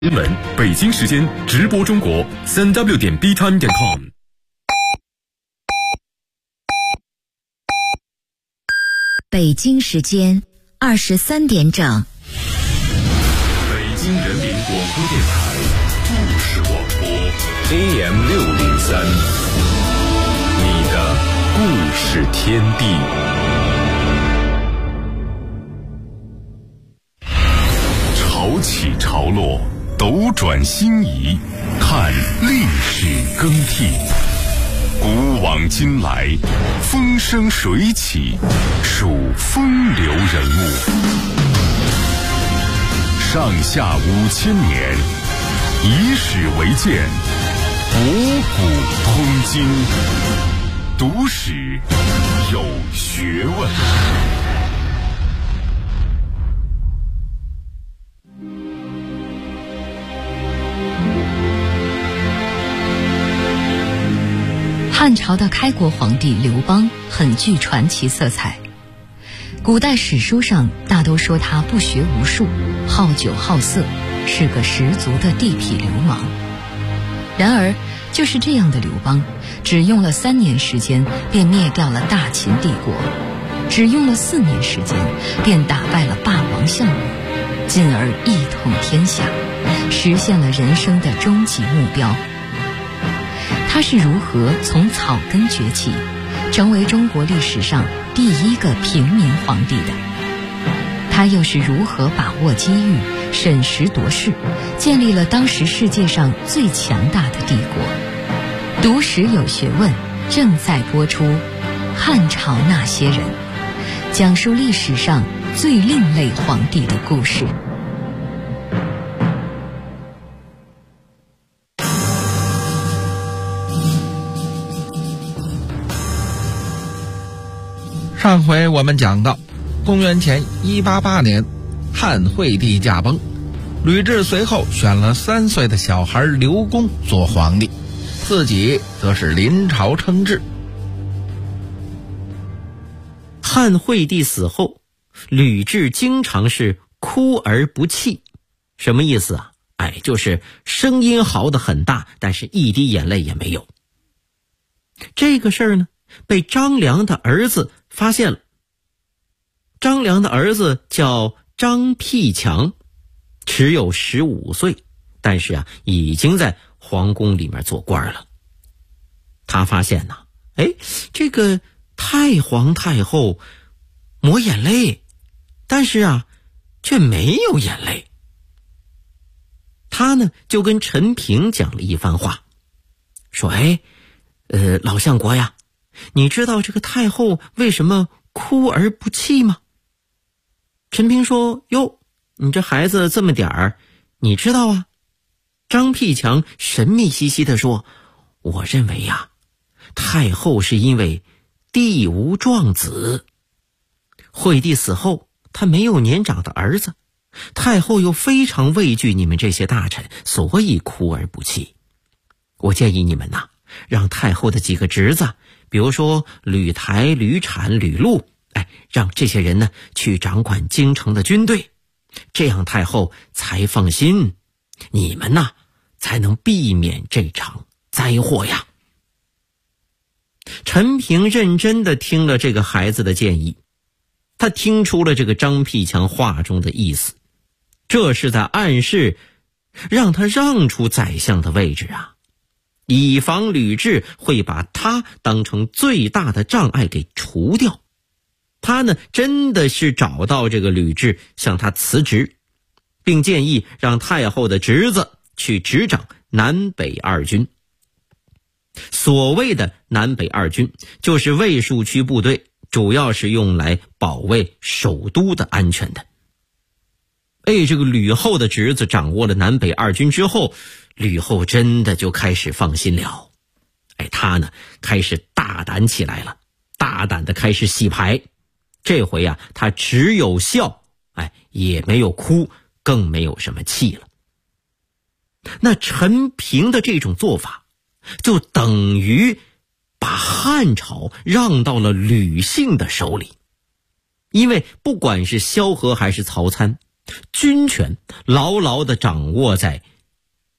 新闻北京时间直播中国3w.btime.com。 北京时间23点整。 北京人民广播电台故事广播 AM603，你的故事天地。潮起潮落，斗转星移，看历史更替。古往今来，风生水起，数风流人物。上下5000年，以史为鉴，博古通今，读史有学问。 汉朝的开国皇帝刘邦很具传奇色彩，古代史书上大都说他不学无术，好酒好色，是个十足的地痞流氓。然而就是这样的刘邦，只用了3年时间便灭掉了大秦帝国，只用了4年时间便打败了霸王项羽，进而一统天下，实现了人生的终极目标。他是如何从草根崛起，成为中国历史上第一个平民皇帝的？他又是如何把握机遇，审时度势，建立了当时世界上最强大的帝国？读史有学问正在播出《汉朝那些人》，讲述历史上最另类皇帝的故事。 上回我们讲到，公元前188年，汉惠帝驾崩，吕雉随后选了3岁的小孩刘公做皇帝，自己则是临朝称制。 汉惠帝死后，吕雉经常是哭而不泣。什么意思啊？就是声音嚎得很大，但是一滴眼泪也没有。这个事儿呢，被张良的儿子发现了。张良的儿子叫张辟强，只有15岁，但是已经在皇宫里面做官了。他发现这个太皇太后抹眼泪，但是却没有眼泪。他呢就跟陈平讲了一番话，说老相国呀，你知道这个太后为什么哭而不泣吗？陈平说，哟，你这孩子这么点儿，你知道啊？张辟强神秘兮兮地说，我认为太后是因为帝无壮子。惠帝死后，他没有年长的儿子，太后又非常畏惧你们这些大臣，所以哭而不泣。我建议你们让太后的几个侄子，比如说吕台、吕产、吕禄，让这些人呢去掌管京城的军队，这样太后才放心，你们才能避免这场灾祸呀。陈平认真地听了这个孩子的建议，他听出了这个张辟强话中的意思，这是在暗示让他让出宰相的位置以防吕雉会把他当成最大的障碍给除掉。他呢真的是找到这个吕雉，向他辞职，并建议让太后的侄子去执掌南北二军。所谓的南北二军就是卫戍区部队，主要是用来保卫首都的安全的。这个吕后的侄子掌握了南北二军之后，吕后真的就开始放心了。他呢开始大胆起来了，大胆的开始洗牌。这回他只有笑，也没有哭，更没有什么气了。那陈平的这种做法，就等于把汉朝让到了吕姓的手里。因为不管是萧何还是曹参，军权牢牢地掌握在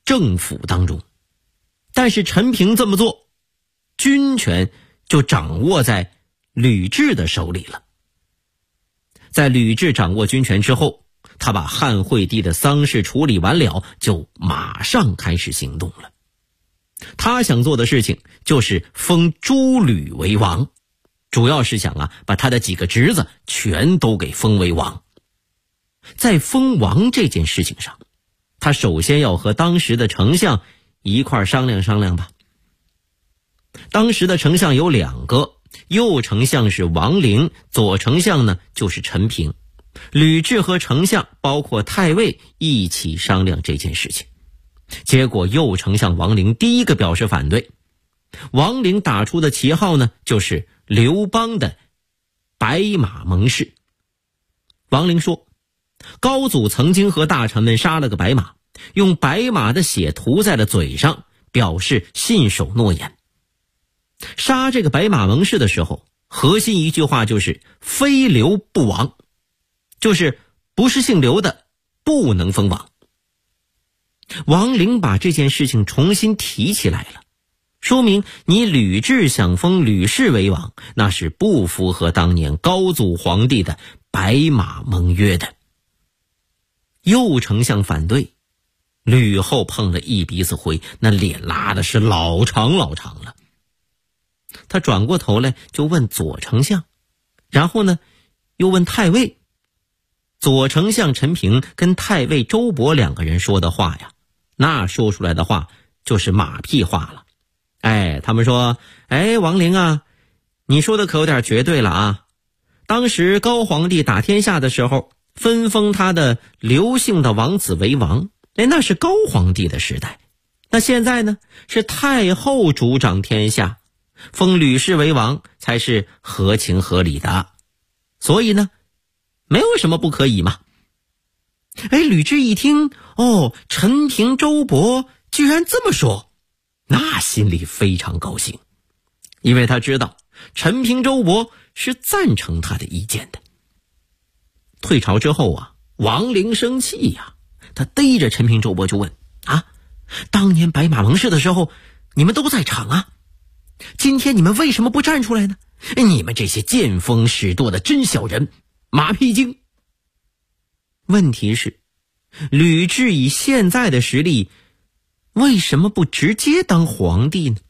政府当中。但是陈平这么做，军权就掌握在吕雉的手里了。在吕雉掌握军权之后，他把汉惠帝的丧事处理完了，就马上开始行动了。他想做的事情就是封诸吕为王，主要是想把他的几个侄子全都给封为王。在封王这件事情上，他首先要和当时的丞相一块商量商量吧。当时的丞相有2个，右丞相是王陵，左丞相呢就是陈平。吕雉和丞相包括太尉一起商量这件事情，结果右丞相王陵第一个表示反对。王陵打出的旗号呢就是刘邦的白马盟誓。王陵说，高祖曾经和大臣们杀了个白马，用白马的血涂在了嘴上，表示信守诺言。杀这个白马盟誓的时候，核心一句话就是非刘不王，就是不是姓刘的不能封王。王陵把这件事情重新提起来了，说明你吕雉想封吕氏为王，那是不符合当年高祖皇帝的白马盟约的。右丞相反对，吕后碰了一鼻子灰，那脸拉的是老长老长了。他转过头来就问左丞相，然后呢又问太尉。左丞相陈平跟太尉周勃2个人说的话呀，那说出来的话就是马屁话了。他们说，王陵啊，你说的可有点绝对了啊。当时高皇帝打天下的时候，分封他的刘姓的王子为王，那是高皇帝的时代。那现在呢，是太后主掌天下，封吕氏为王才是合情合理的，所以呢没有什么不可以嘛。吕雉一听，陈平周勃居然这么说，那心里非常高兴，因为他知道陈平周勃是赞成他的意见的。退朝之后王陵生气呀，他逮着陈平周勃就问当年白马盟誓的时候你们都在场啊，今天你们为什么不站出来呢？你们这些见风使舵的真小人，马屁精。问题是吕雉以现在的实力，为什么不直接当皇帝呢？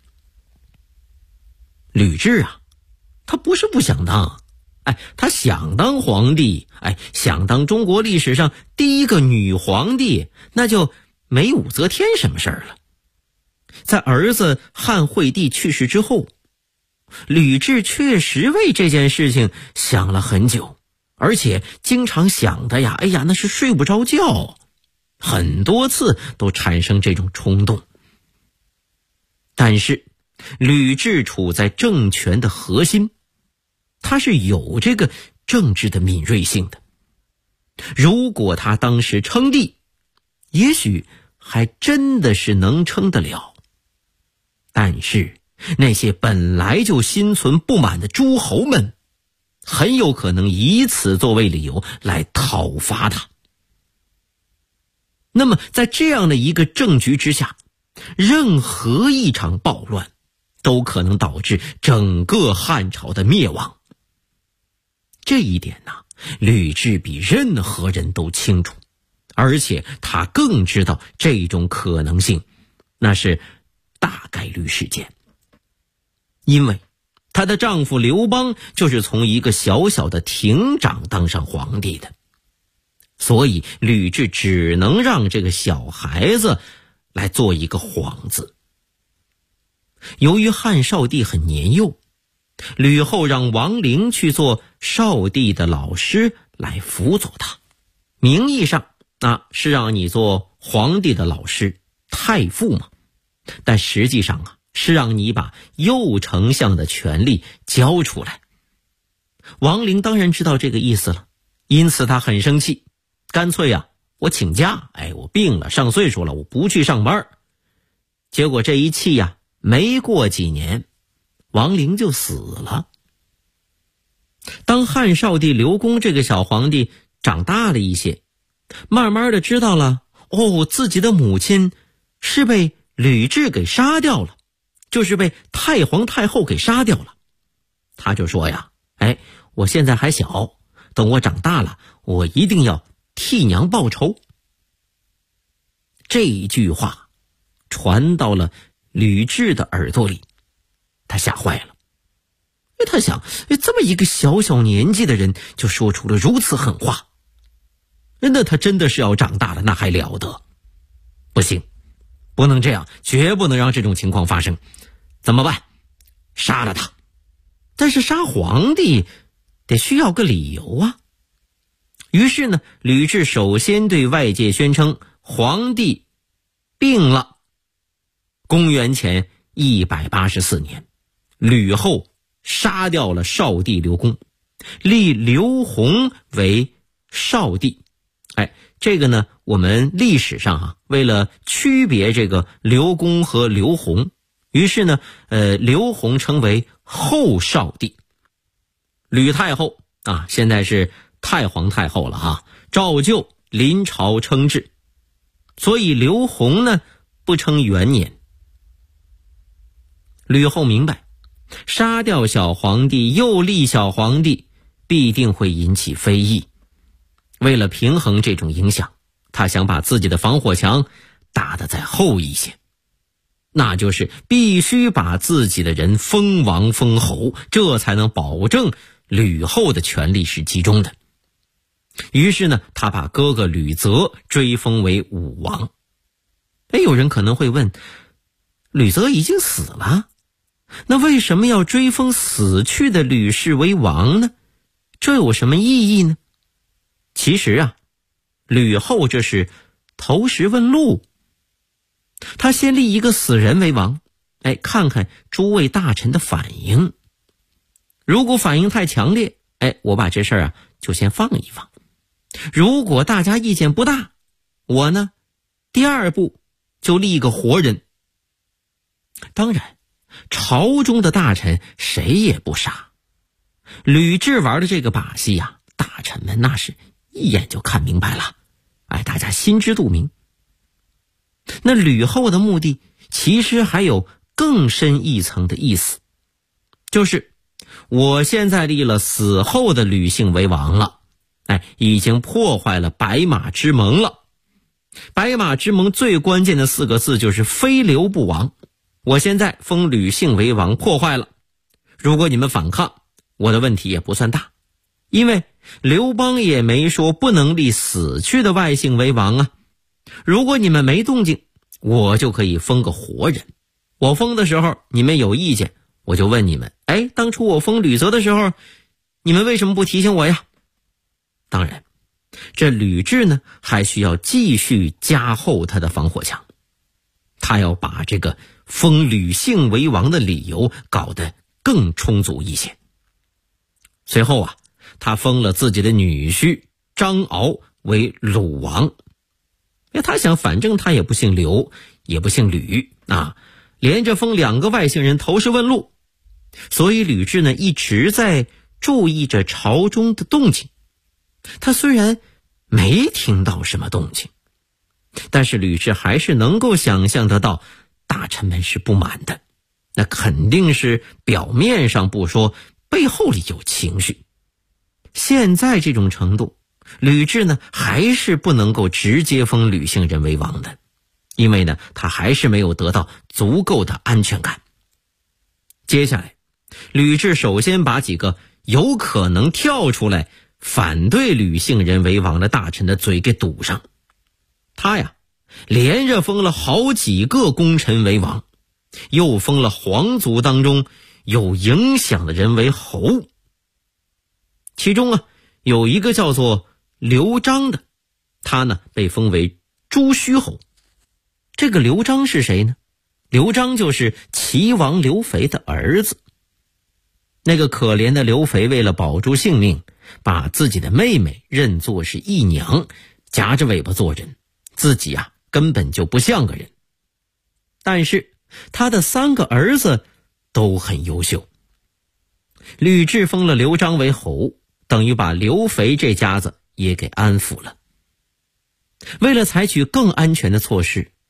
吕雉他不是不想当，他想当皇帝，想当中国历史上第一个女皇帝，那就没武则天什么事儿了。在儿子汉惠帝去世之后，吕雉确实为这件事情想了很久，而且经常想的那是睡不着觉，很多次都产生这种冲动。但是吕雉处在政权的核心，他是有这个政治的敏锐性的。如果他当时称帝，也许还真的是能称得了。但是那些本来就心存不满的诸侯们，很有可能以此作为理由来讨伐他。那么在这样的一个政局之下，任何一场暴乱都可能导致整个汉朝的灭亡。这一点吕雉比任何人都清楚，而且他更知道这种可能性那是大概率事件。因为她的丈夫刘邦就是从一个小小的亭长当上皇帝的，所以吕雉只能让这个小孩子来做一个皇子。由于汉少帝很年幼，吕后让王陵去做少帝的老师来辅佐他，名义上是让你做皇帝的老师，太傅嘛，但实际上是让你把右丞相的权力交出来。王陵当然知道这个意思了，因此他很生气，干脆我请假，我病了，上岁数了，我不去上班。结果这一气没过几年，王陵就死了。当汉少帝刘公这个小皇帝长大了一些，慢慢的知道了自己的母亲是被吕雉给杀掉了，就是被太皇太后给杀掉了。他就说呀，我现在还小，等我长大了，我一定要替娘报仇。这一句话传到了吕雉的耳朵里，他吓坏了。他想，这么一个小小年纪的人就说出了如此狠话，那他真的是要长大了，那还了得？不行，不能这样，绝不能让这种情况发生。怎么办？杀了他。但是杀皇帝得需要个理由啊。于是呢，吕雉首先对外界宣称皇帝病了。公元前184年，吕后杀掉了少帝刘公，立刘弘为少帝。这个呢，我们历史上为了区别这个刘公和刘弘，于是呢，刘弘称为后少帝。吕太后现在是太皇太后了照旧临朝称制，所以刘弘呢不称元年。吕后明白，杀掉小皇帝又立小皇帝必定会引起非议，为了平衡这种影响，他想把自己的防火墙打得再厚一些，那就是必须把自己的人封王封侯，这才能保证吕后的权力是集中的。于是呢，他把哥哥吕泽追封为武王。有人可能会问，吕泽已经死了，那为什么要追封死去的吕氏为王呢？这有什么意义呢？其实吕后这是投石问路。他先立一个死人为王，看看诸位大臣的反应。如果反应太强烈，我把这事儿就先放一放。如果大家意见不大，我呢第二步就立一个活人。当然，朝中的大臣谁也不傻，吕雉玩的这个把戏大臣们那是一眼就看明白了，大家心知肚明。那吕后的目的其实还有更深一层的意思，就是我现在立了死后的吕姓为王了，已经破坏了白马之盟了。白马之盟最关键的4个字就是非刘不王。我现在封吕姓为王破坏了，如果你们反抗，我的问题也不算大，因为刘邦也没说不能立死去的外姓为王如果你们没动静，我就可以封个活人。我封的时候你们有意见，我就问你们，当初我封吕泽的时候，你们为什么不提醒我呀？当然，这吕雉呢还需要继续加厚他的防火墙，他要把这个封吕姓为王的理由搞得更充足一些。随后他封了自己的女婿张敖为鲁王。他想，反正他也不姓刘，也不姓吕连着封2个外姓人投石问路。所以吕雉呢一直在注意着朝中的动静。他虽然没听到什么动静，但是吕雉还是能够想象得到大臣们是不满的，那肯定是表面上不说，背后里有情绪。现在这种程度，吕雉呢还是不能够直接封吕姓人为王的，因为呢他还是没有得到足够的安全感。接下来，吕雉首先把几个有可能跳出来反对吕姓人为王的大臣的嘴给堵上。他连着封了好几个功臣为王，又封了皇族当中有影响的人为侯。其中有一个叫做刘璋的，他呢被封为朱虚侯。这个刘璋是谁呢？刘璋就是齐王刘肥的儿子。那个可怜的刘肥为了保住性命，把自己的妹妹认作是义娘，夹着尾巴做人，自己根本就不像个人。但是他的3个儿子都很优秀。吕雉封了刘璋为侯，等于把刘肥这家子也给安抚了。为了采取更安全的措施，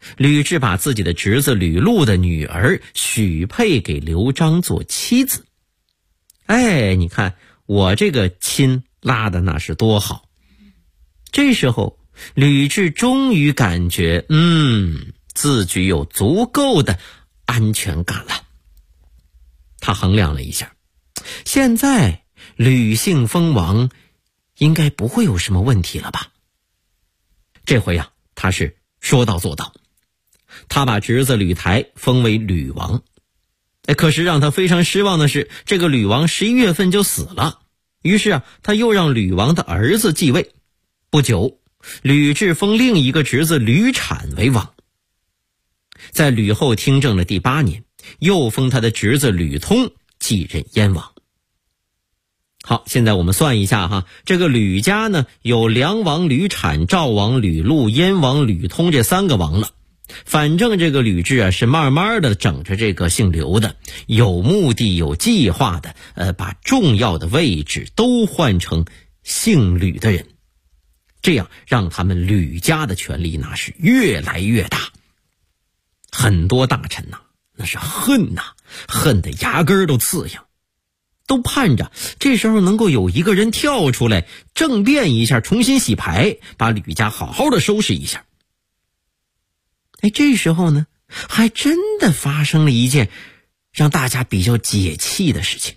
吕雉把自己的侄子吕禄的女儿许配给刘璋做妻子。你看我这个亲拉的那是多好。这时候吕雉终于感觉自己有足够的安全感了。他衡量了一下，现在吕姓封王应该不会有什么问题了吧。这回他是说到做到，他把侄子吕台封为吕王。可是让他非常失望的是，这个吕王11月份就死了。于是他又让吕王的儿子继位。不久，吕雉封另一个侄子吕产为王。在吕后听政的第8年，又封他的侄子吕通继任燕王。好，现在我们算一下这个吕家呢，有梁王吕产、赵王吕禄、燕王吕通这3个王了。反正这个吕雉是慢慢的整着这个姓刘的，有目的有计划的把重要的位置都换成姓吕的人，这样让他们吕家的权力那是越来越大。很多大臣那是恨得牙根都刺痒，都盼着这时候能够有一个人跳出来政变一下，重新洗牌，把吕家好好的收拾一下。这时候呢，还真的发生了一件让大家比较解气的事情。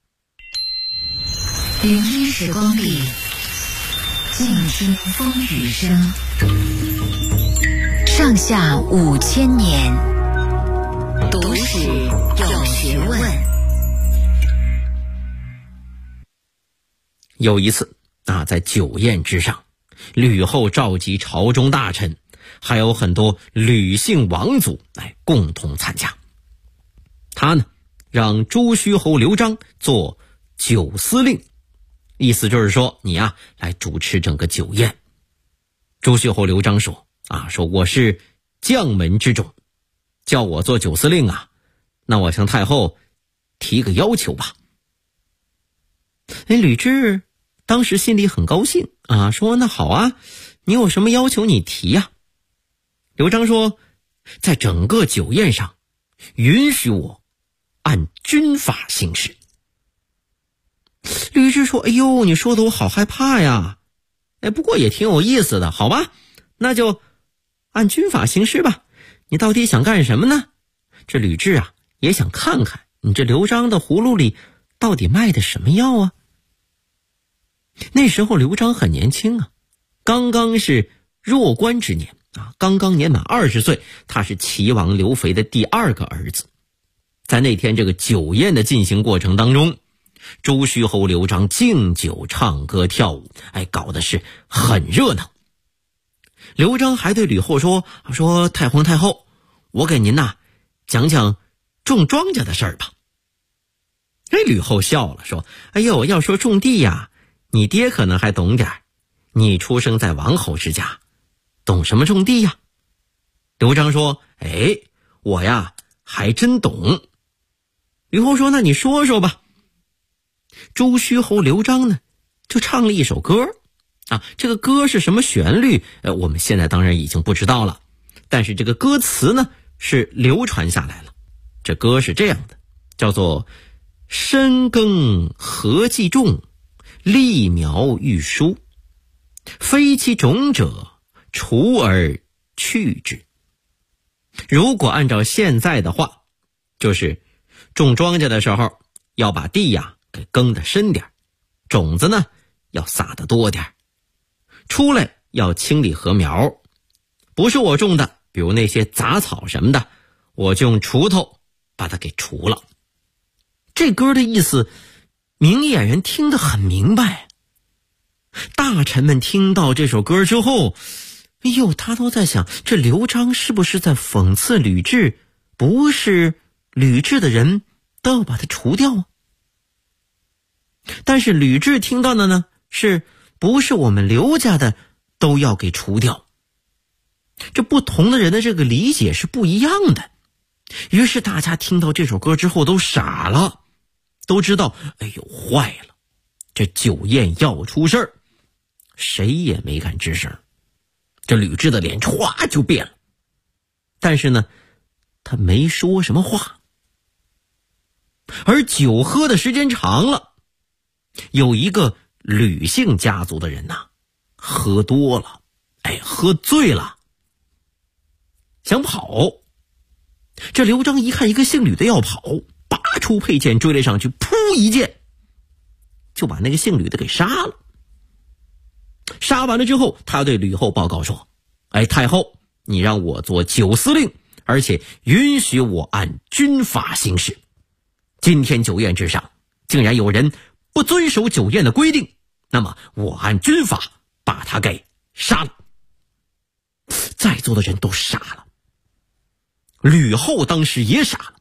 聆听时光里，静听风雨声。上下5000年，读史有学问。 有一次在酒宴之上，吕后召集朝中大臣，还有很多吕姓王族共同参加。他呢，让朱虚侯刘璋做酒司令，意思就是说你来主持整个酒宴。朱虚侯刘璋说我是将门之种，叫我做酒司令那我向太后提个要求吧。吕雉当时心里很高兴说那好你有什么要求你提刘璋说，在整个酒宴上允许我按军法行事。吕雉说，你说的我好害怕呀。不过也挺有意思的，好吧，那就按军法行事吧。你到底想干什么呢？这吕雉也想看看你这刘璋的葫芦里到底卖的什么药那时候刘璋很年轻刚刚是弱冠之年刚刚年满20岁，他是齐王刘肥的第2个儿子。在那天这个酒宴的进行过程当中，朱虚侯刘璋敬酒唱歌跳舞，搞的是很热闹。刘璋还对吕后说太皇太后，我给您讲讲种庄稼的事儿吧。吕后笑了，说要说种地你爹可能还懂点，你出生在王侯之家，懂什么种地呀？刘璋说我还真懂。吕后说那你说说吧。朱虚侯刘璋呢就唱了一首歌这个歌是什么旋律我们现在当然已经不知道了，但是这个歌词呢是流传下来了。这歌是这样的，叫做深耕何计种，立苗欲疏，非其种者，除而去之。如果按照现在的话，就是种庄稼的时候要把地给耕得深点，种子呢要撒得多点，出来要清理禾苗，不是我种的，比如那些杂草什么的，我就用锄头把它给除了。这歌的意思明眼人听得很明白。大臣们听到这首歌之后，他都在想，这刘璋是不是在讽刺吕雉，不是吕雉的人都要把它除掉但是吕雉听到的呢，是不是我们刘家的都要给除掉。这不同的人的这个理解是不一样的。于是大家听到这首歌之后都傻了，都知道坏了，这酒宴要出事儿，谁也没敢吱声。这吕雉的脸歘就变了， 但是呢，他没说什么话。而酒喝的时间长了，有一个吕姓家族的人呐，喝多了，喝醉了，想跑。这刘璋一看一个姓吕的要跑，拔出佩剑追了上去，噗一剑就把那个姓吕的给杀了。杀完了之后，他对吕后报告说，太后，你让我做酒司令，而且允许我按军法行事。今天酒宴之上，竟然有人不遵守酒宴的规定，那么我按军法把他给杀了。在座的人都傻了，吕后当时也傻了。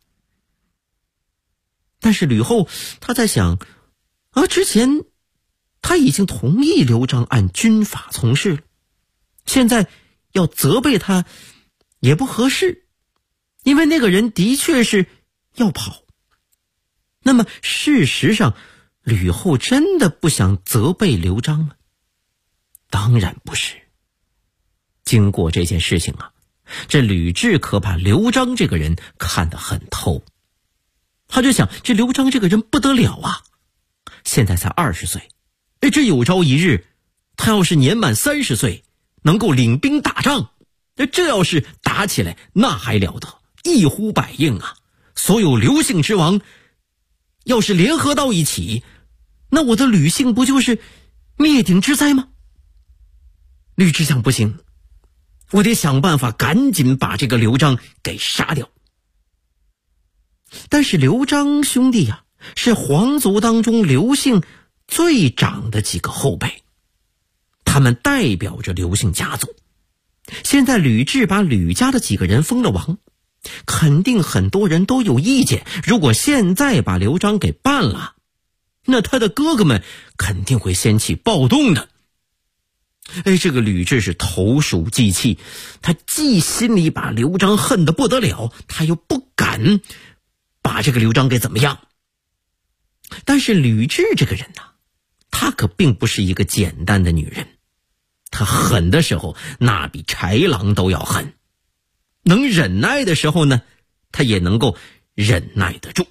但是吕后她在想，之前她已经同意刘璋按军法从事了，现在要责备他也不合适，因为那个人的确是要跑。那么事实上，吕后真的不想责备刘璋吗？当然不是。经过这件事情这吕雉可把刘璋这个人看得很透。他就想，这刘璋这个人不得了啊，现在才20岁，这有朝一日他要是年满30岁，能够领兵打仗，这要是打起来那还了得，一呼百应啊！所有刘姓之王要是联合到一起，那我的吕姓不就是灭顶之灾吗？吕雉想，不行，我得想办法赶紧把这个刘璋给杀掉。但是刘璋兄弟是皇族当中刘姓最长的几个后辈，他们代表着刘姓家族。现在吕雉把吕家的几个人封了王，肯定很多人都有意见，如果现在把刘璋给办了，那他的哥哥们肯定会掀起暴动的。这个吕雉是投鼠忌器，他既心里把刘璋恨得不得了，他又不敢把这个刘璋给怎么样。但是吕雉这个人她可并不是一个简单的女人，她狠的时候那比豺狼都要狠，能忍耐的时候呢，她也能够忍耐得住。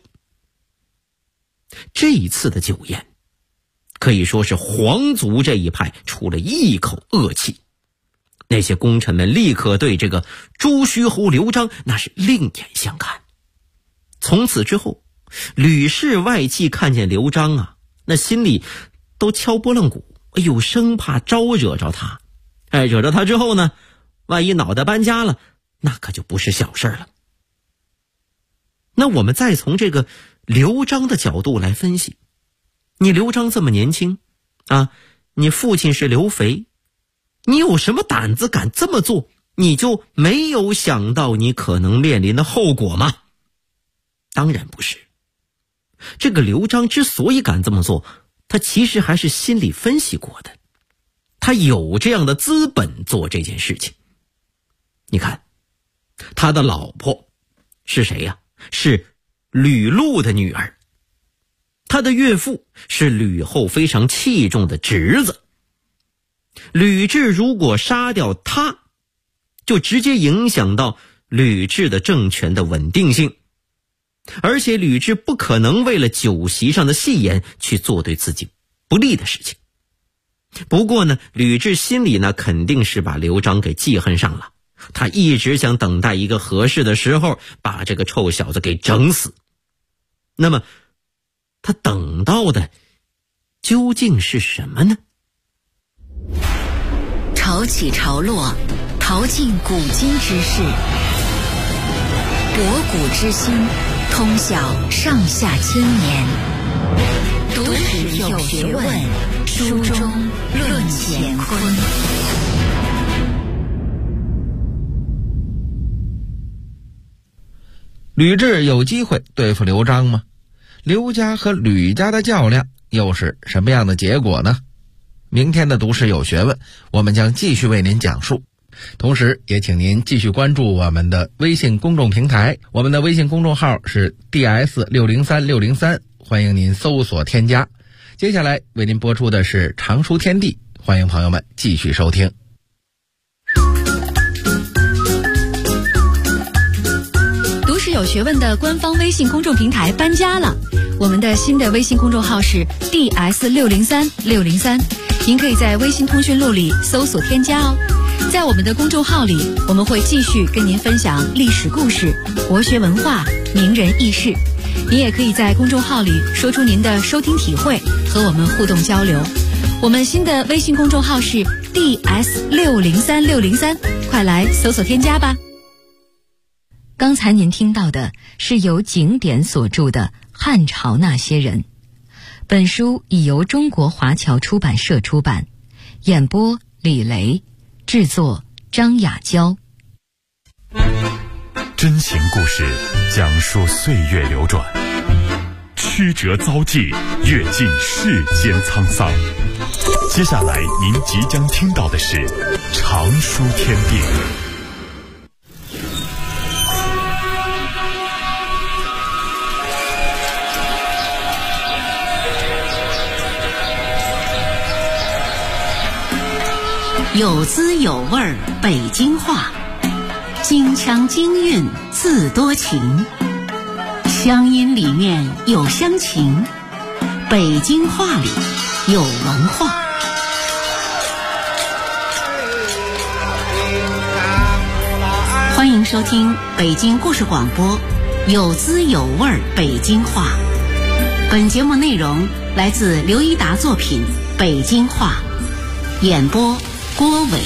这一次的酒宴可以说是皇族这一派出了一口恶气，那些功臣们立刻对这个朱虚侯刘璋那是另眼相看。从此之后，吕氏外戚看见刘璋那心里都敲拨楞鼓，生怕招惹着他。惹着他之后呢，万一脑袋搬家了，那可就不是小事了。那我们再从这个刘璋的角度来分析，你刘璋这么年轻你父亲是刘肥，你有什么胆子敢这么做？你就没有想到你可能面临的后果吗？当然不是。这个刘璋之所以敢这么做，他其实还是心里分析过的，他有这样的资本做这件事情。你看他的老婆是谁呀？是吕禄的女儿，他的岳父是吕后非常器重的侄子。吕雉如果杀掉他，就直接影响到吕雉的政权的稳定性，而且吕雉不可能为了酒席上的戏言去做对自己不利的事情。不过呢，吕雉心里呢肯定是把刘璋给记恨上了，他一直想等待一个合适的时候把这个臭小子给整死。那么他等到的究竟是什么呢？ 潮起潮落，淘尽古今之事，博古之今，通晓上下千年。读史有学问，书中论乾坤。 吕雉有机会对付刘璋吗？刘家和吕家的较量又是什么样的结果呢？明天的读史有学问，我们将继续为您讲述。同时也请您继续关注我们的微信公众平台，我们的微信公众号是 DS603603，欢迎您搜索添加。接下来为您播出的是常书天地，欢迎朋友们继续收听。 有学问的官方微信公众平台搬家了，我们的新的微信公众号是 DS630603，您可以在微信通讯录里搜索添加哦。在我们的公众号里，我们会继续跟您分享历史故事、国学文化、名人轶事。您也可以在公众号里说出您的收听体会，和我们互动交流。我们新的微信公众号是 DS603603，快来搜索添加吧。刚才您听到的是由景典所著的《汉朝那些人》，本书已由中国华侨出版社出版，演播李雷，制作张雅娇。 真情故事讲述岁月流转，曲折遭际，阅尽世间沧桑。接下来您即将听到的是常书天地。 有滋有味儿北京话，京腔京韵自多情，乡音里面有乡情，北京话里有文化。欢迎收听北京故事广播有滋有味儿北京话。本节目内容来自刘一达作品《北京话》，演播郭伟。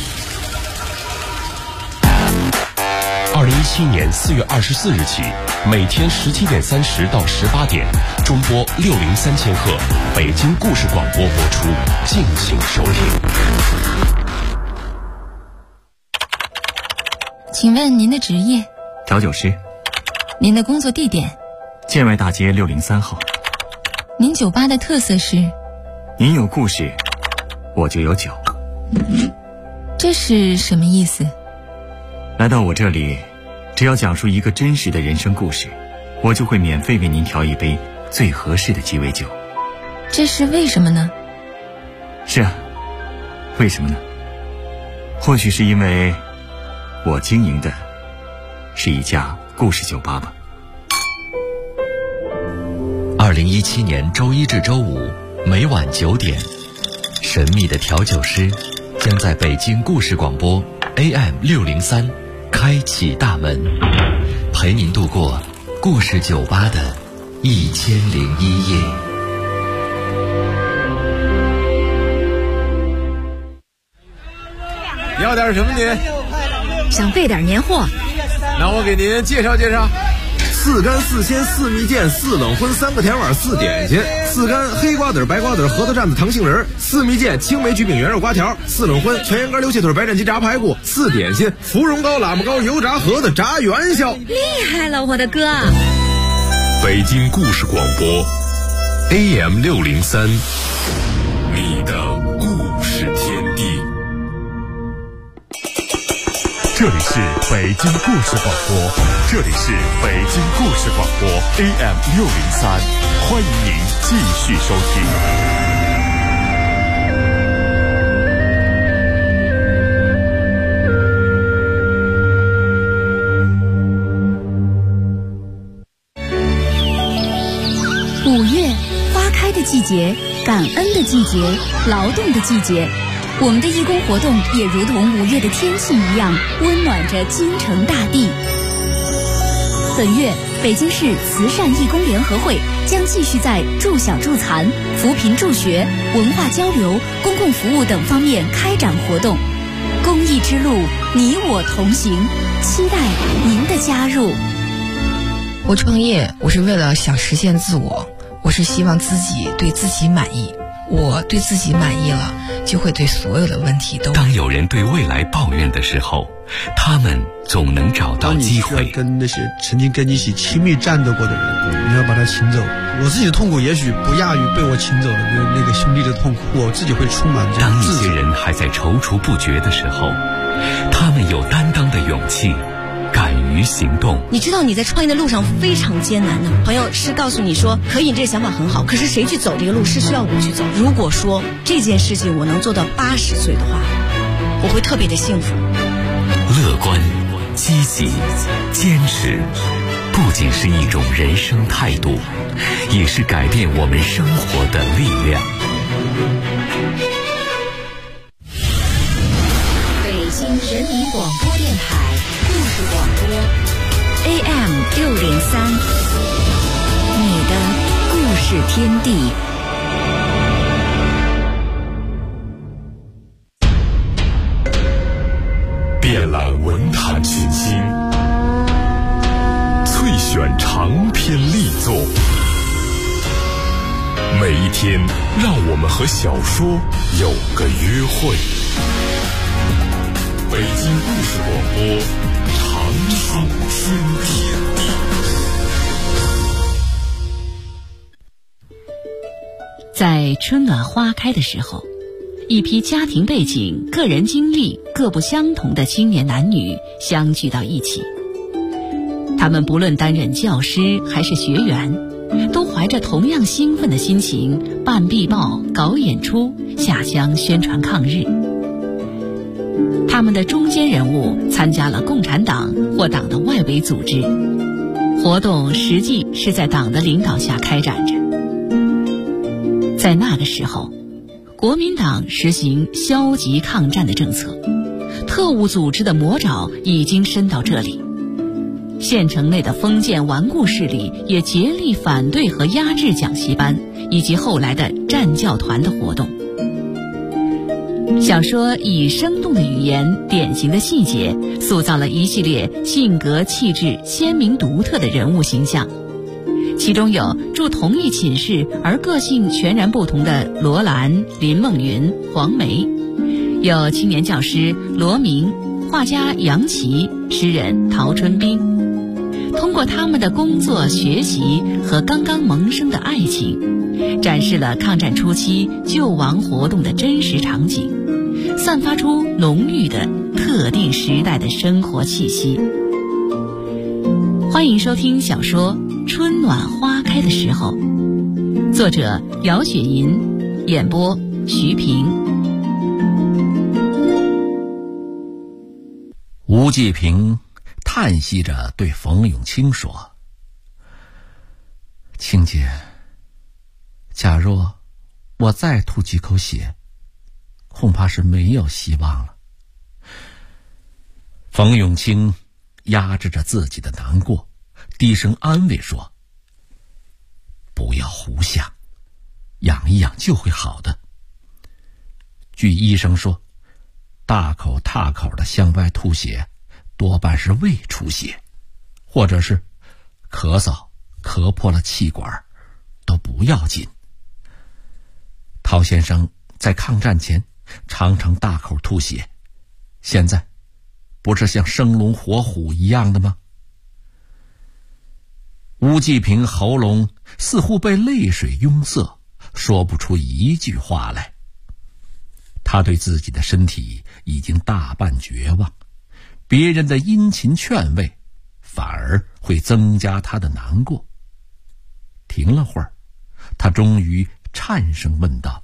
2017年4月24日起，每天17点30到18点，中波603千赫，北京故事广播播出，敬请收听。 请问您的职业？ 调酒师。 您的工作地点？ 建外大街603号。 您酒吧的特色是？ 您有故事，我就有酒。 这是什么意思？ 来到我这里，只要讲述一个真实的人生故事，我就会免费为您调一杯最合适的鸡尾酒。 这是为什么呢？ 是啊，为什么呢？或许是因为我经营的是一家故事酒吧吧。 2017年周一至周五每晚9点，神秘的调酒师将在北京故事广播 AM603 开启大门，陪您度过故事酒吧的1001夜。 要点什么您？ 想备点年货。 那我给您介绍介绍。4干4鲜4蜜饯4冷荤3个甜碗4点心，4干黑瓜子白瓜子核桃蘸子糖杏仁，4蜜饯青梅橘饼圆肉瓜条，4冷荤全羊肝溜蟹腿白斩鸡炸排骨，4点心芙蓉糕喇嘛糕油炸盒子炸元宵。 厉害了，我的哥！ 北京故事广播 AM603，你的故事天地。这里是北京故事广播，这里是北京故事广播 AM603，欢迎您继续收听。 5月，花开的季节，感恩的季节，劳动的季节。我们的义工活动也如同5月的天气一样，温暖着京城大地。本月，北京市慈善义工联合会将继续在助小助残、扶贫助学、文化交流、公共服务等方面开展活动。公益之路，你我同行，期待您的加入。 我创业，我是为了想实现自我，我是希望自己对自己满意。我对自己满意了，就会对所有的问题都。 当有人对未来抱怨的时候，他们总能找到机会。 当你需要跟那些曾经跟你一起亲密战斗过的人，你要把他请走。我自己的痛苦也许不亚于被我请走的那个兄弟的痛苦，我自己会充满这当一些人还在踌躇不决的时候，他们有担当的勇气，敢于行动。 你知道你在创业的路上非常艰难的，朋友是告诉你说可以，这个想法很好，可是谁去走这个路是需要我去走。如果说这件事情我能做到80岁的话，我会特别的幸福。 乐观、积极、坚持，不仅是一种人生态度，也是改变我们生活的力量。 北京人民广播电台故事广播 AM603，你的故事天地。 遍览文坛群星，萃选长篇力作，每一天让我们和小说有个约会。北京故事广播，长寿天地。 在春暖花开的时候，一批家庭背景、个人经历各不相同的青年男女相聚到一起。他们不论担任教师还是学员，都怀着同样兴奋的心情办壁报、搞演出、下乡宣传抗日。他们的中坚人物参加了共产党或党的外围组织，活动实际是在党的领导下开展着。在那个时候，国民党实行消极抗战的政策，特务组织的魔爪已经伸到这里。县城内的封建顽固势力也竭力反对和压制讲习班以及后来的战教团的活动。小说以生动的语言、典型的细节，塑造了一系列性格气质鲜明独特的人物形象。其中有住同一寝室而个性全然不同的罗兰、林梦云、黄梅，有青年教师罗明、画家杨琦、诗人陶春冰。通过他们的工作、学习和刚刚萌生的爱情，展示了抗战初期救亡活动的真实场景，散发出浓郁的特定时代的生活气息。欢迎收听小说《春暖花开的时候》，作者姚雪银，演播徐平。 吴继平叹息着对冯永清说：“清姐，假若我再吐几口血，恐怕是没有希望了。”冯永清压制着自己的难过，低声安慰说：“不要胡想，养一养就会好的。据医生说，大口大口的向外吐血，多半是胃出血，或者是咳嗽咳破了气管，都不要紧。陶先生在抗战前常常大口吐血，现在不是像生龙活虎一样的吗？”吴继平喉咙似乎被泪水拥塞，说不出一句话来。他对自己的身体已经大半绝望，别人的殷勤劝慰反而会增加他的难过。停了会儿，他终于颤声问道：“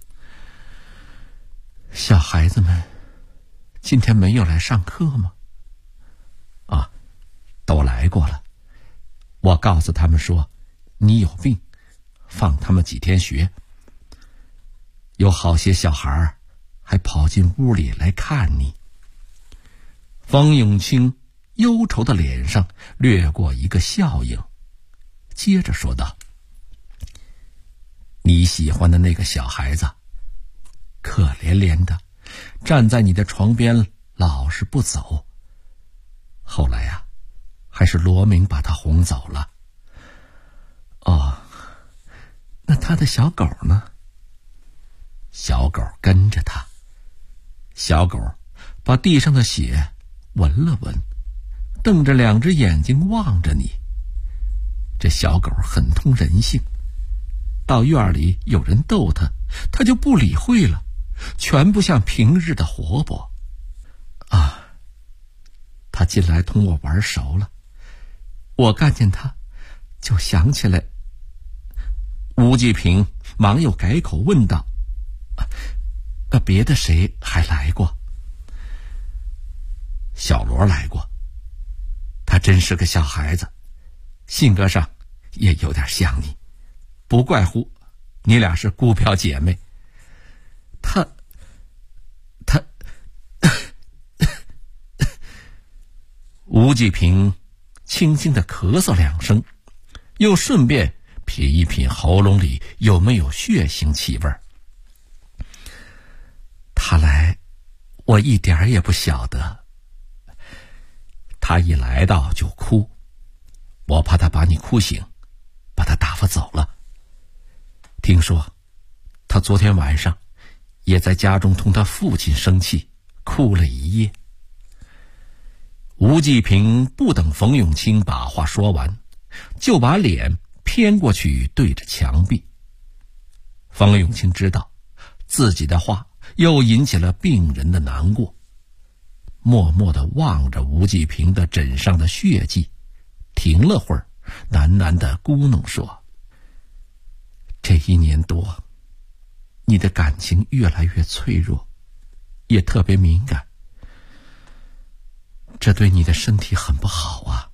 小孩子们今天没有来上课吗？”“啊，都来过了。我告诉他们说你有病，放他们几天学。有好些小孩还跑进屋里来看你。”冯永清忧愁的脸上掠过一个笑影，接着说道：“你喜欢的那个小孩子，可怜怜的站在你的床边老是不走，后来呀，还是罗明把他哄走了。”“哦，那他的小狗呢？”“小狗跟着他。”小狗把地上的血闻了闻，瞪着两只眼睛望着你。这小狗很通人性，到院里有人逗它，它就不理会了，全不像平日的活泼。啊，它近来同我玩熟了，我看见它就想起来。吴继平忙又改口问道：“别的谁还来过？”“小罗来过，他真是个小孩子， 性格上也有点像你，不怪乎你俩是姑表姐妹。他吴继平轻轻地咳嗽2声，又顺便品一品喉咙里有没有血腥气味。他来我一点也不晓得，他一来到就哭，我怕他把你哭醒，把他打发走了。听说他昨天晚上也在家中同他父亲生气，哭了一夜。吴继平不等冯永清把话说完，就把脸偏过去对着墙壁。冯永清知道自己的话又引起了病人的难过，默默地望着吴继平的枕上的血迹，停了会儿，喃喃地咕哝说：这1年多，你的感情越来越脆弱，也特别敏感，这对你的身体很不好啊。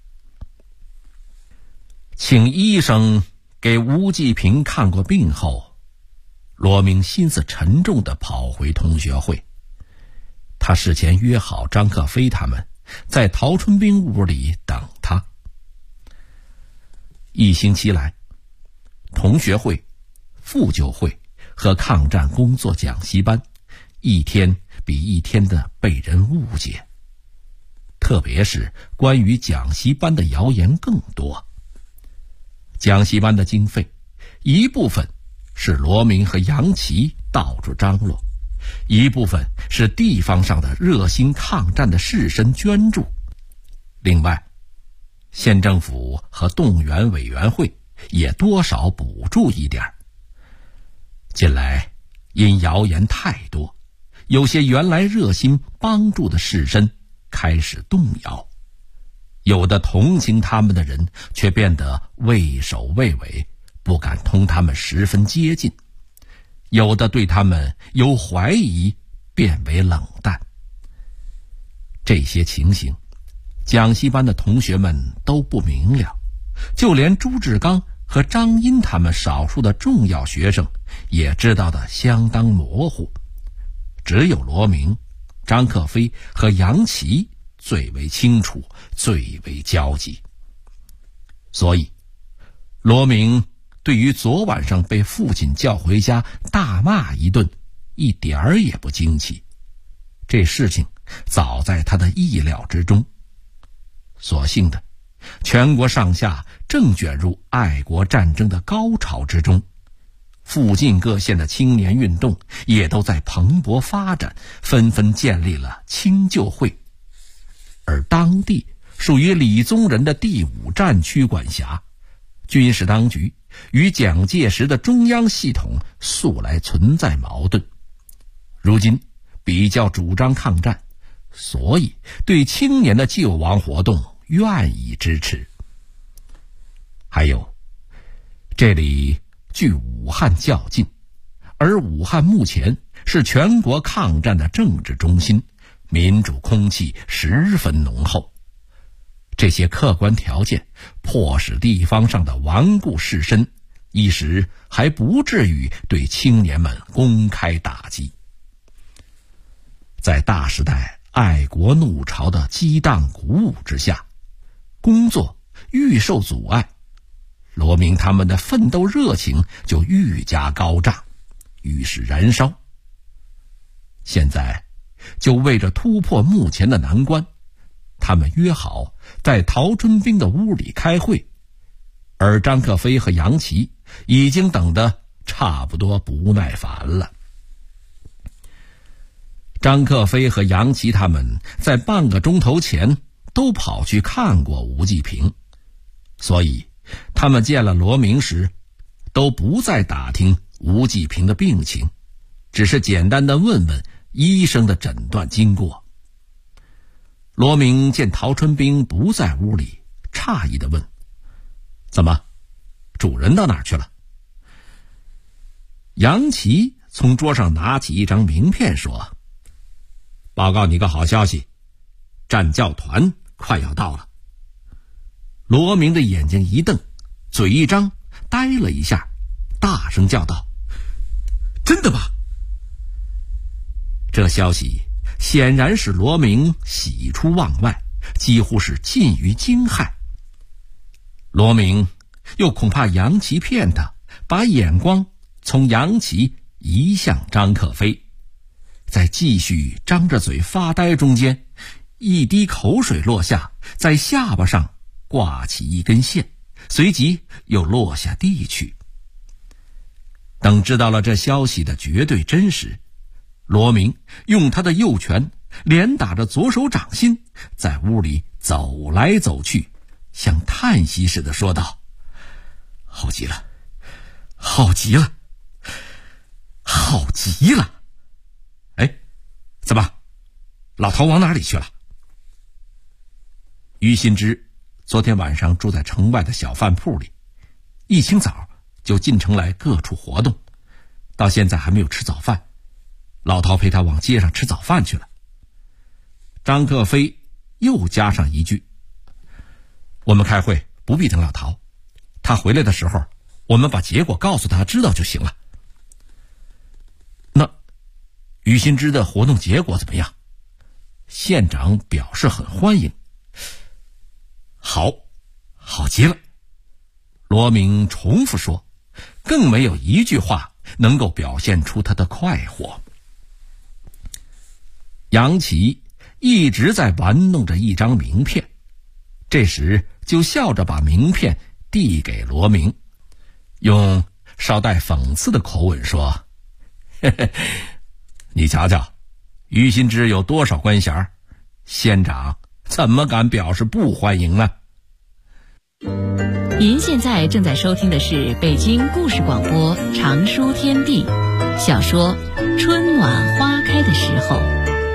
请医生给吴继平看过病后，罗明心思沉重地跑回同学会。他事前约好张克飞他们在陶春兵屋里等他。1星期来，同学会、妇救会和抗战工作讲习班一天比一天的被人误解，特别是关于讲习班的谣言更多。讲习班的经费一部分是罗明和杨琦到处张罗，一部分是地方上的热心抗战的士绅捐助，另外县政府和动员委员会也多少补助一点。近来因谣言太多，有些原来热心帮助的士绅开始动摇，有的同情他们的人却变得畏首畏尾，不敢同他们十分接近，有的对他们由怀疑变为冷淡。这些情形讲习班的同学们都不明了，就连朱志刚和张英他们少数的重要学生也知道的相当模糊，只有罗明、张克飞和杨琦最为清楚，最为焦急。所以罗明对于昨晚上被父亲叫回家大骂一顿一点儿也不惊奇，这事情早在他的意料之中。所幸的，全国上下正卷入爱国战争的高潮之中，附近各县的青年运动也都在蓬勃发展，纷纷建立了青救会。而当地属于李宗仁的第5战区管辖，军事当局与蒋介石的中央系统素来存在矛盾，如今比较主张抗战，所以对青年的救亡活动愿意支持。还有，这里距武汉较近，而武汉目前是全国抗战的政治中心，民主空气十分浓厚。这些客观条件迫使地方上的顽固士绅一时还不至于对青年们公开打击。在大时代爱国怒潮的激荡鼓舞之下，工作愈受阻碍，罗明他们的奋斗热情就愈加高涨，愈是燃烧。现在就为着突破目前的难关，他们约好在陶春兵的屋里开会，而张克飞和杨琦已经等得差不多不耐烦了。张克飞和杨琦他们在半个钟头前都跑去看过吴继平，所以他们见了罗明时都不再打听吴继平的病情，只是简单的问问医生的诊断经过。罗明见陶春兵不在屋里，诧异地问：怎么，主人到哪儿去了？杨琦从桌上拿起一张名片说：报告你个好消息，战教团快要到了。 罗明的眼睛一瞪，嘴一张，呆了一下，大声叫道：“真的吗？”这消息显然使罗明喜出望外，几乎是近于惊骇。罗明又恐怕杨琪骗他，把眼光从杨琪移向张克飞，在继续张着嘴发呆中间，一滴口水落下，在下巴上挂起一根线，随即又落下地去。等知道了这消息的绝对真实，罗明用他的右拳连打着左手掌心，在屋里走来走去，像叹息似的说道：“好极了，好极了，好极了！哎，怎么，老头往哪里去了？”于新之昨天晚上住在城外的小饭铺里，一清早就进城来各处活动，到现在还没有吃早饭。老陶陪他往街上吃早饭去了。张克飞又加上一句：“我们开会不必等老陶，他回来的时候，我们把结果告诉他知道就行了。”那于新之的活动结果怎么样？县长表示很欢迎。好极了，罗明重复说，更没有一句话能够表现出他的快活。杨琪一直在玩弄着一张名片，这时就笑着把名片递给罗明，用稍带讽刺的口吻说：“嘿嘿，你瞧瞧，于新之有多少官衔，县长怎么敢表示不欢迎呢？” 您现在正在收听的是北京故事广播长书天地小说《春暖花开的时候》。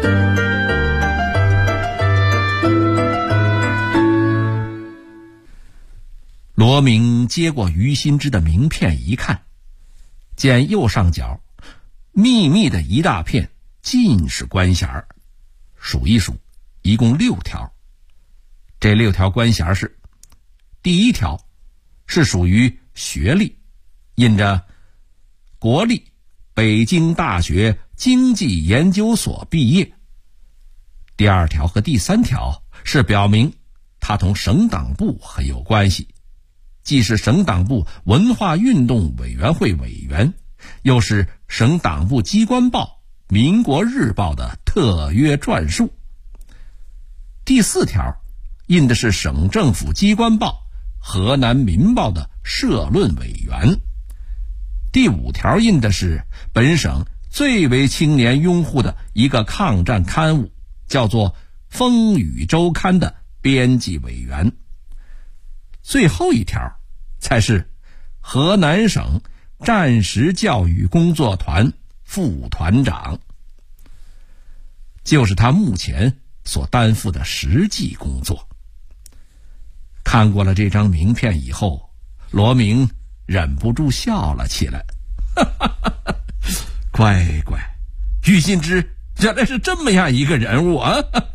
罗明接过于新之的名片一看，见右上角密密的一大片尽是官衔，数一数，一共6条。这6条官衔是：第一条是属于学历，印着国立北京大学经济研究所毕业。第2条和第3条是表明他同省党部很有关系，既是省党部文化运动委员会委员，又是省党部机关报《民国日报》的特约撰述。第4条印的是省政府机关报《河南民报》的社论委员。第5条印的是本省最为青年拥护的一个抗战刊物，叫做《风雨周刊》的编辑委员。最后一条才是河南省战时教育工作团副团长，就是他目前所担负的实际工作。看过了这张名片以后，罗明忍不住笑了起来。乖乖，于新之原来是这么样一个人物啊！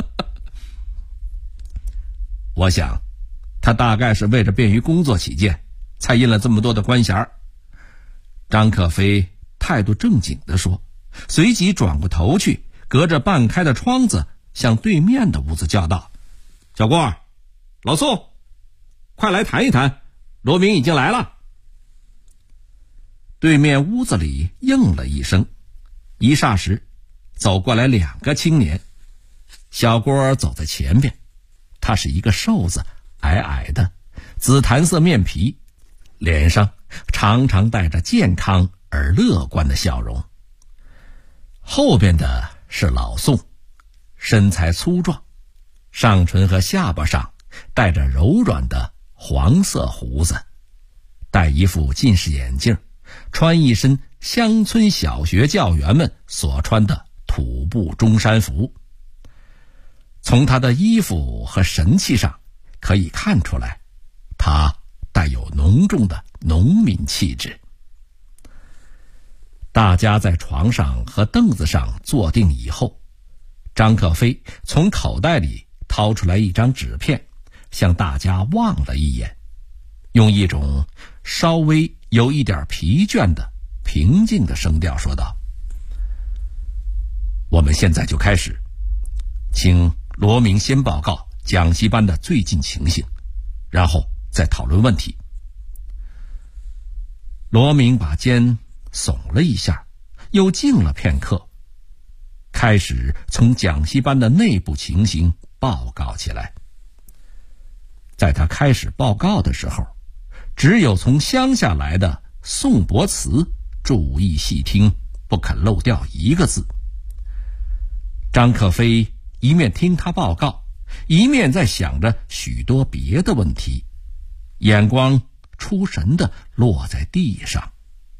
我想他大概是为了便于工作起见，才印了这么多的官衔。张克飞态度正经地说，随即转过头去，隔着半开的窗子向对面的屋子叫道：“小郭，老宋，快来谈一谈，罗明已经来了。”对面屋子里应了一声，一霎时走过来2个青年。小郭走在前边，他是一个瘦子，矮矮的，紫檀色面皮，脸上常常带着健康而乐观的笑容。后边的是老宋，身材粗壮，上唇和下巴上带着柔软的黄色胡子，戴一副近视眼镜，穿一身乡村小学教员们所穿的土布中山服。从他的衣服和神气上可以看出来，他带有浓重的农民气质。大家在床上和凳子上坐定以后，张克飞从口袋里掏出来一张纸片， 向大家望了一眼，用一种稍微有一点疲倦的平静的声调说道：我们现在就开始，请罗明先报告讲习班的最近情形，然后再讨论问题。罗明把肩耸了一下，又静了片刻，开始从讲习班的内部情形报告起来。在他开始报告的时候，只有从乡下来的宋伯慈注意细听，不肯漏掉一个字。张克飞一面听他报告，一面在想着许多别的问题，眼光出神地落在地上。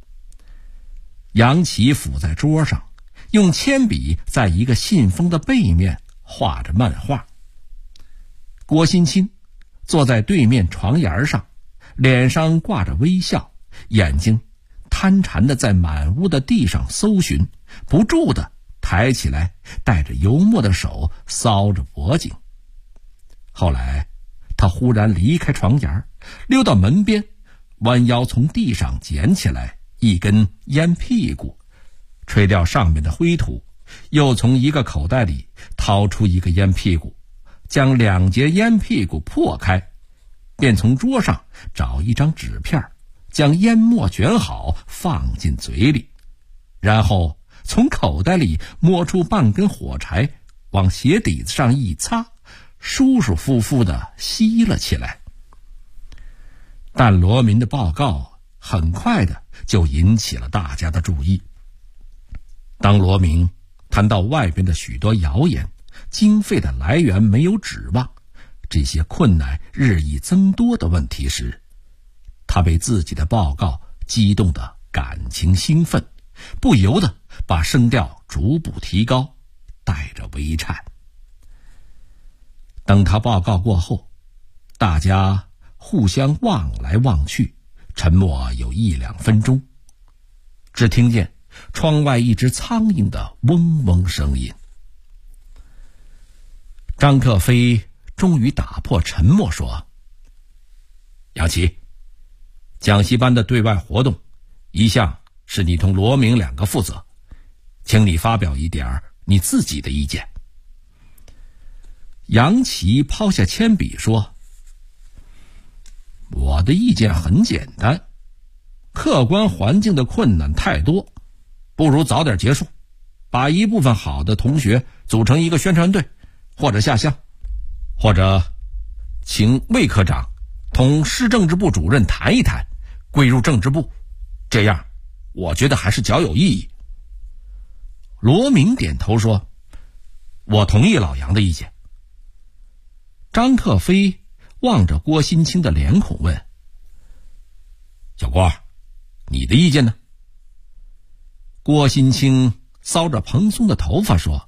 杨琦伏在桌上，用铅笔在一个信封的背面画着漫画。郭新清坐在对面床沿上，脸上挂着微笑，眼睛贪馋地在满屋的地上搜寻，不住地抬起来带着油墨的手搔着脖颈。后来他忽然离开床沿，溜到门边，弯腰从地上捡起来一根烟屁股，吹掉上面的灰土，又从一个口袋里掏出一个烟屁股，将两节烟屁股破开，便从桌上找一张纸片，将烟末卷好放进嘴里，然后从口袋里摸出半根火柴，往鞋底子上一擦，舒舒服服地吸了起来。但罗明的报告很快的就引起了大家的注意。当罗明谈到外边的许多谣言，经费的来源没有指望，这些困难日益增多的问题时，他被自己的报告激动的感情兴奋，不由得把声调逐步提高，带着微颤。等他报告过后，大家互相望来望去，沉默有1-2分钟，只听见窗外一只苍蝇的嗡嗡声音。张克飞终于打破沉默说：杨琦，讲习班的对外活动一向是你同罗明两个负责，请你发表一点你自己的意见。杨琦抛下铅笔说：我的意见很简单，客观环境的困难太多，不如早点结束，把一部分好的同学组成一个宣传队，或者下乡，或者请魏科长同市政治部主任谈一谈，归入政治部，这样我觉得还是较有意义。罗明点头说：我同意老杨的意见。张克飞望着郭新清的脸孔问：小郭，你的意见呢？郭新清搔着蓬松的头发说：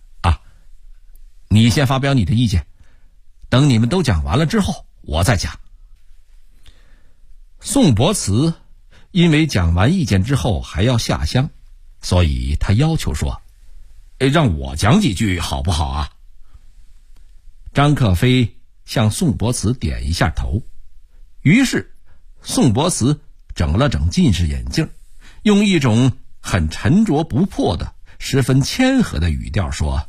你先发表你的意见，等你们都讲完了之后我再讲。宋伯慈因为讲完意见之后还要下乡，所以他要求说：让我讲几句好不好啊？张克飞向宋伯慈点一下头，于是宋伯慈整了整近视眼镜，用一种很沉着不迫的十分谦和的语调说：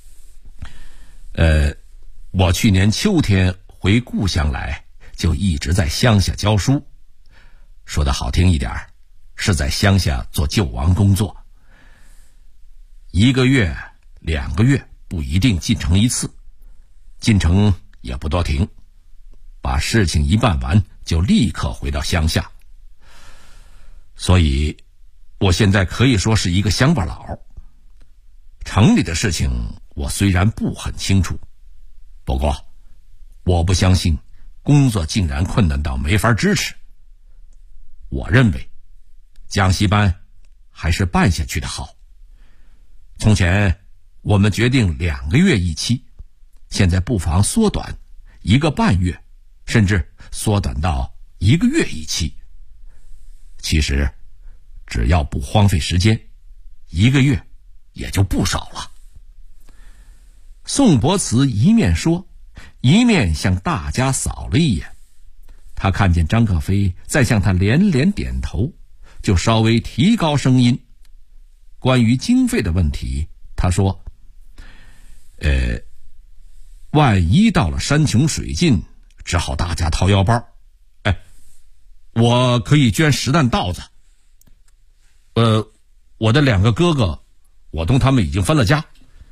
我去年秋天回故乡来，就一直在乡下教书，说得好听一点，是在乡下做救亡工作，1个月2个月不一定进城一次，进城也不多停，把事情一办完就立刻回到乡下，所以我现在可以说是一个乡巴佬。城里的事情我虽然不很清楚，不过我不相信工作竟然困难到没法支持。我认为讲习班还是办下去的好。从前我们决定2个月一期，现在不妨缩短1个半月，甚至缩短到1个月一期。其实只要不荒废时间，1个月也就不少了。宋伯慈一面说， 一面向大家扫了一眼。他看见张克飞在向他连连点头，就稍微提高声音。关于经费的问题，他说万一到了山穷水尽，只好大家掏腰包。我可以捐10担稻子。我的2个哥哥，我同他们已经分了家。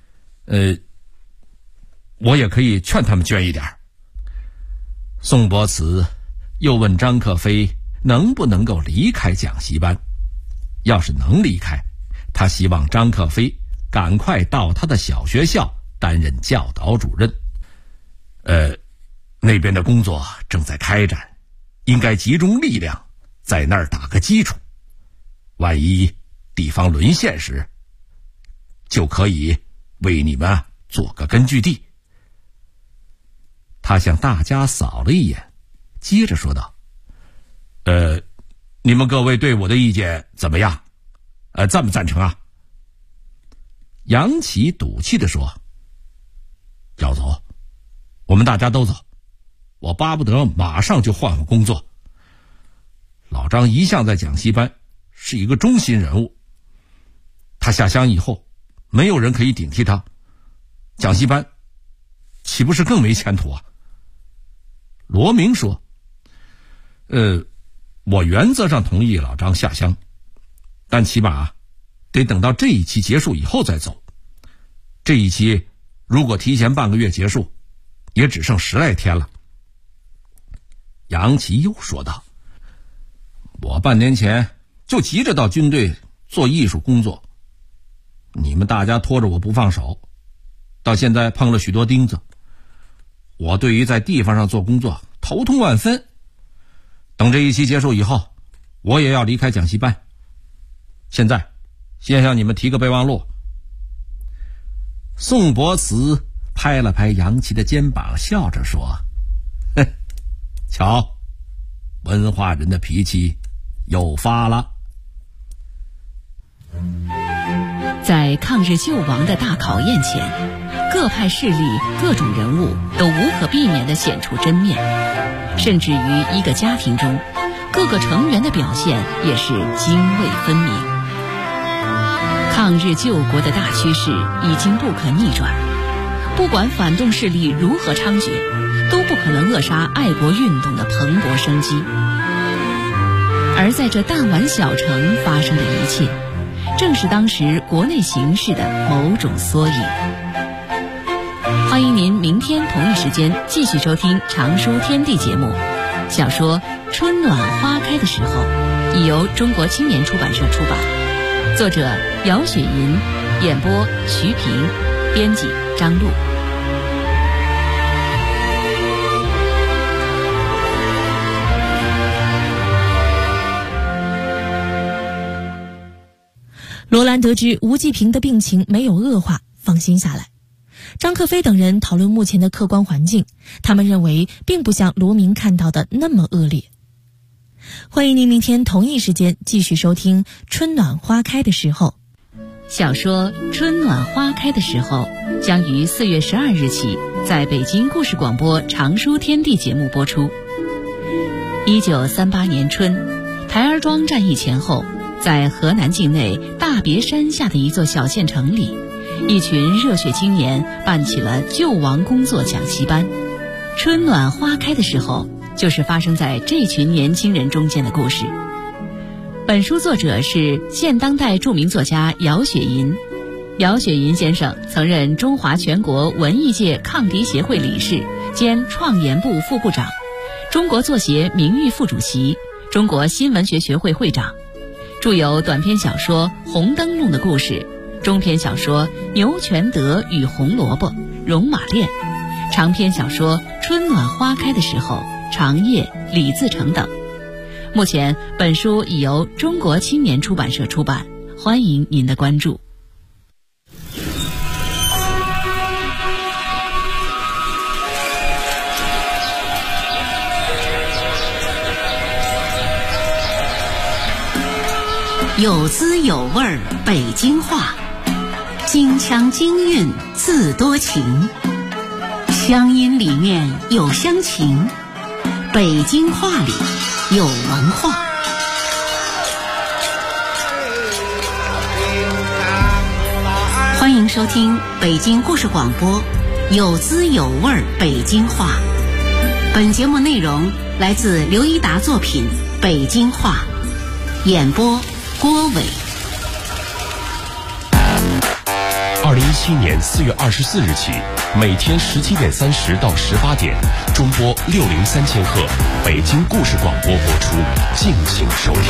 我也可以劝他们捐一点。宋伯慈又问张克飞能不能够离开讲习班。要是能离开，他希望张克飞赶快到他的小学校担任教导主任。那边的工作正在开展，应该集中力量在那儿打个基础，万一地方沦陷时，就可以为你们做个根据地。他向大家扫了一眼，接着说道：你们各位对我的意见怎么样？赞不赞成啊？杨琦赌气地说：要走，我们大家都走，我巴不得马上就换工作。老张一向在讲习班是一个中心人物，他下乡以后没有人可以顶替他，讲习班岂不是更没前途啊？罗明说：我原则上同意老张下乡，但起码得等到这一期结束以后再走。这一期如果提前半个月结束，也只剩10来天了。杨琦又说道：我半年前就急着到军队做艺术工作，你们大家拖着我不放手，到现在碰了许多钉子，我对于在地方上做工作头痛万分。等这一期结束以后，我也要离开讲习班。现在先向你们提个备忘录。宋伯慈拍了拍杨琦的肩膀，笑着说：瞧，文化人的脾气又发了。 在抗日救亡的大考验前，各派势力、各种人物都无可避免地显出真面，甚至于一个家庭中，各个成员的表现也是泾渭分明。抗日救国的大趋势已经不可逆转，不管反动势力如何猖獗，都不可能扼杀爱国运动的蓬勃生机。而在这弹丸小城发生的一切，正是当时国内形势的某种缩影。欢迎您明天同一时间继续收听《常书天地》节目。小说《春暖花开的时候》已由中国青年出版社出版，作者姚雪银，演播徐平，编辑张璐。 罗兰得知吴继平的病情没有恶化，放心下来。张克飞等人讨论目前的客观环境，他们认为并不像罗明看到的那么恶劣。欢迎您明天同一时间继续收听《春暖花开的时候》。 小说《春暖花开的时候》将于4月12日起在北京故事广播《常书天地》节目播出。1938年春，台儿庄战役前后，在河南境内大别山下的一座小县城里，一群热血青年办起了救亡工作讲习班。春暖花开的时候，就是发生在这群年轻人中间的故事。本书作者是现当代著名作家姚雪银。姚雪银先生曾任中华全国文艺界抗敌协会理事兼创研部副部长，中国作协名誉副主席，中国新闻学学会会长，著有短篇小说《红灯笼的故事》，中篇小说《牛全德与红萝卜》《戎马恋》，长篇小说《春暖花开的时候》《长夜》《李自成》等。目前本书已由中国青年出版社出版，欢迎您的关注。 有滋有味北京话，京腔京韵自多情。 乡音里面有乡情，北京话里有文化。欢迎收听北京故事广播，有滋有味北京话。本节目内容来自刘一达作品《北京话》，演播郭伟。 2017年4月24日起，每天17点30到18点，中波603千赫北京故事广播播出，敬请收听。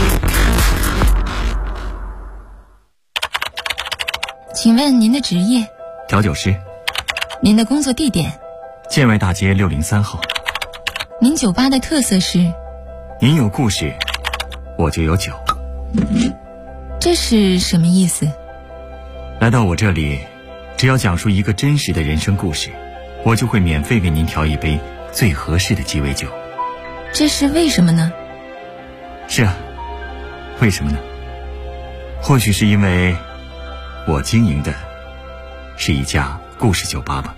请问您的职业？ 调酒师。 您的工作地点？ 建外大街603号。 您酒吧的特色是？ 您有故事，我就有酒。 这是什么意思？ 来到我这里，只要讲述一个真实的人生故事，我就会免费给您调一杯最合适的鸡尾酒。 这是为什么呢？ 是啊，为什么呢？或许是因为我经营的是一家故事酒吧吧。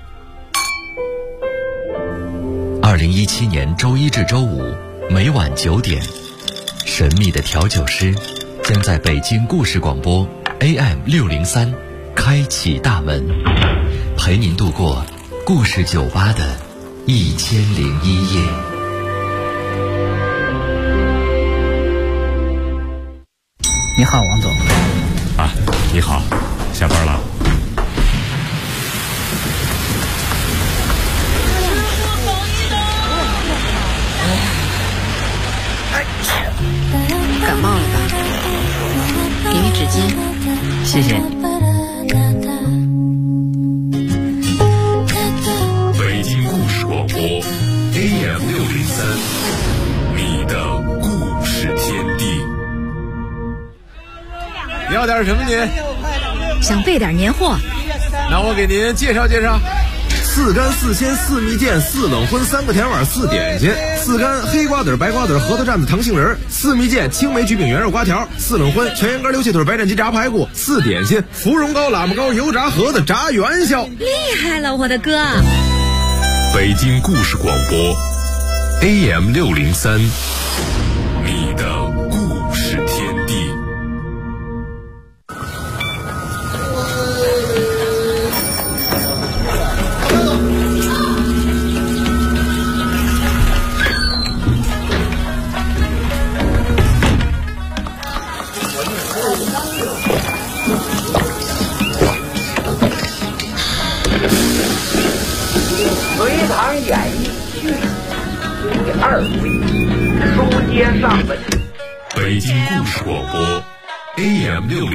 2017年周一至周五每晚9点，神秘的调酒师将在北京故事广播 AM603开启大门，陪您度过故事酒吧的1001夜。 你好，王总。 啊，你好，下班了。 感冒了吧？给你纸巾。 谢谢。 北京故事广播 AM603，你的故事天地。 要点什么您？ 想备点年货。 那我给您介绍介绍。4干4鲜4蜜饯4冷荤3个甜碗4点心，4干黑瓜子白瓜子核桃蘸子糖杏仁，4蜜饯青梅橘饼圆肉瓜条，4冷荤全羊肝溜气腿白斩鸡炸排骨，4点心芙蓉糕喇嘛糕油炸盒子炸元宵。 厉害了，我的哥！ 北京故事广播 AM603，你的故事天地。 隋唐演义续第2回，书接上文。 北京故事广播 AM603。